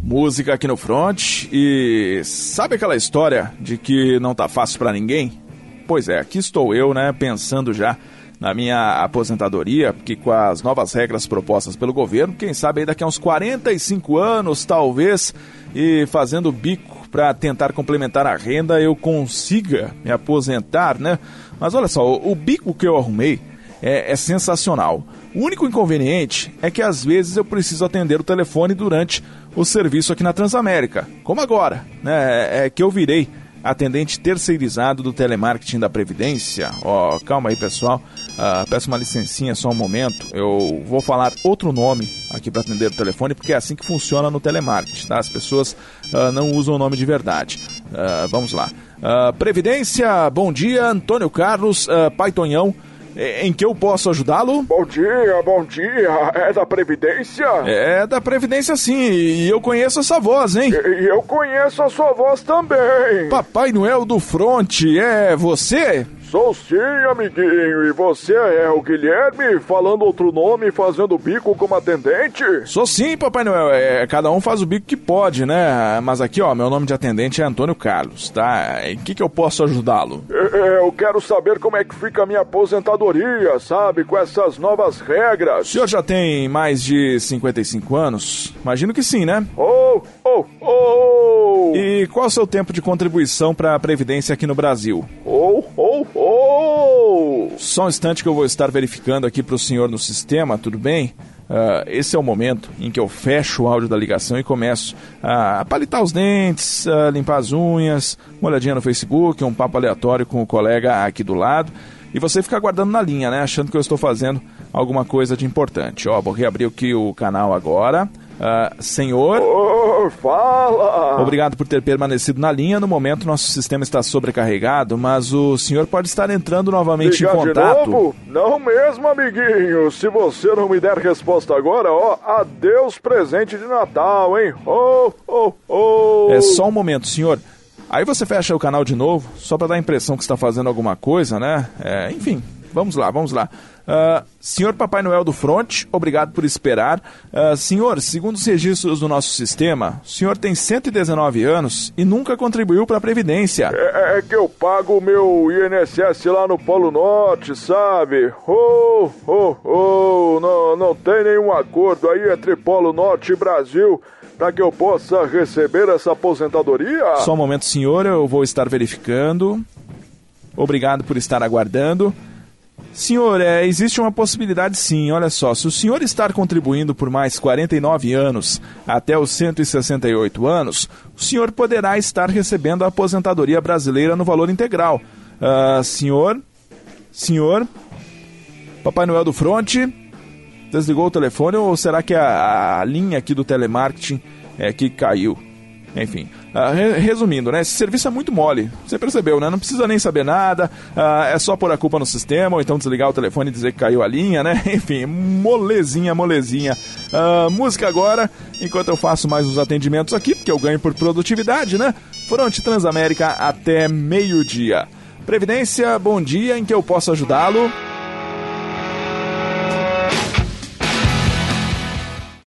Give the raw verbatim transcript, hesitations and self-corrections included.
música aqui no Front. E sabe aquela história de que não tá fácil pra ninguém? Pois é, aqui estou eu, né, pensando já na minha aposentadoria, porque com as novas regras propostas pelo governo, quem sabe aí daqui a uns quarenta e cinco anos, talvez, e fazendo bico para tentar complementar a renda, eu consiga me aposentar, né? Mas olha só, o, o bico que eu arrumei é, é sensacional. O único inconveniente é que às vezes eu preciso atender o telefone durante o serviço aqui na Transamérica, como agora, né? É que eu virei atendente terceirizado do telemarketing da Previdência. Ó, oh, calma aí, pessoal. Uh, peço uma licencinha só um momento. Eu vou falar outro nome aqui para atender o telefone, porque é assim que funciona no telemarketing, tá? As pessoas uh, não usam o nome de verdade. Uh, vamos lá. Uh, Previdência, bom dia, Antônio Carlos, uh, Pai Tonhão. Em que eu posso ajudá-lo? Bom dia, bom dia. É da Previdência? É da Previdência, sim. E eu conheço essa voz, hein? E eu conheço a sua voz também. Papai Noel do Front, é você? Sou sim, amiguinho. E você é o Guilherme, falando outro nome e fazendo bico como atendente? Sou sim, Papai Noel. É, cada um faz o bico que pode, né? Mas aqui, ó, meu nome de atendente é Antônio Carlos, tá? Em que que eu posso ajudá-lo? Eu quero saber como é que fica a minha aposentadoria, sabe? Com essas novas regras. O senhor já tem mais de cinquenta e cinco anos? Imagino que sim, né? Oh, oh, oh! E qual é o seu tempo de contribuição para a Previdência aqui no Brasil? Oh, oh, oh! Só um instante que eu vou estar verificando aqui para o senhor no sistema, tudo bem? Uh, esse é o momento em que eu fecho o áudio da ligação e começo a palitar os dentes, a limpar as unhas, uma olhadinha no Facebook, um papo aleatório com o colega aqui do lado. E você fica aguardando na linha, né? Achando que eu estou fazendo alguma coisa de importante. Ó, vou reabrir aqui o canal agora. Uh, senhor... Oh, fala! Obrigado por ter permanecido na linha. No momento, nosso sistema está sobrecarregado, mas o senhor pode estar entrando novamente Ligar em contato. De novo? Não mesmo, amiguinho. Se você não me der resposta agora, ó, adeus presente de Natal, hein? Oh, oh, oh! É só um momento, senhor. Aí você fecha o canal de novo, só para dar a impressão que está fazendo alguma coisa, né? É, enfim, vamos lá, vamos lá. Uh, senhor Papai Noel do Front, obrigado por esperar. Uh, senhor, segundo os registros do nosso sistema, o senhor tem cento e dezenove anos e nunca contribuiu para a Previdência. É, é que eu pago o meu I N S S lá no Polo Norte, sabe? Oh, oh, oh, não, não tem nenhum acordo aí entre Polo Norte e Brasil para que eu possa receber essa aposentadoria? Só um momento, senhor, eu vou estar verificando. Obrigado por estar aguardando. Senhor, é, existe uma possibilidade sim, olha só, se o senhor estar contribuindo por mais quarenta e nove anos até os cento e sessenta e oito anos, o senhor poderá estar recebendo a aposentadoria brasileira no valor integral. Uh, senhor, senhor, Papai Noel do Front, desligou o telefone ou será que a, a linha aqui do telemarketing é que caiu? Enfim, uh, re- resumindo, né? Esse serviço é muito mole, você percebeu, né? Não precisa nem saber nada, uh, é só pôr a culpa no sistema ou então desligar o telefone e dizer que caiu a linha, né? Enfim, molezinha, molezinha. Uh, música agora, enquanto eu faço mais uns atendimentos aqui, porque eu ganho por produtividade, né? Front Transamérica até meio-dia. Previdência, bom dia, em que eu posso ajudá-lo?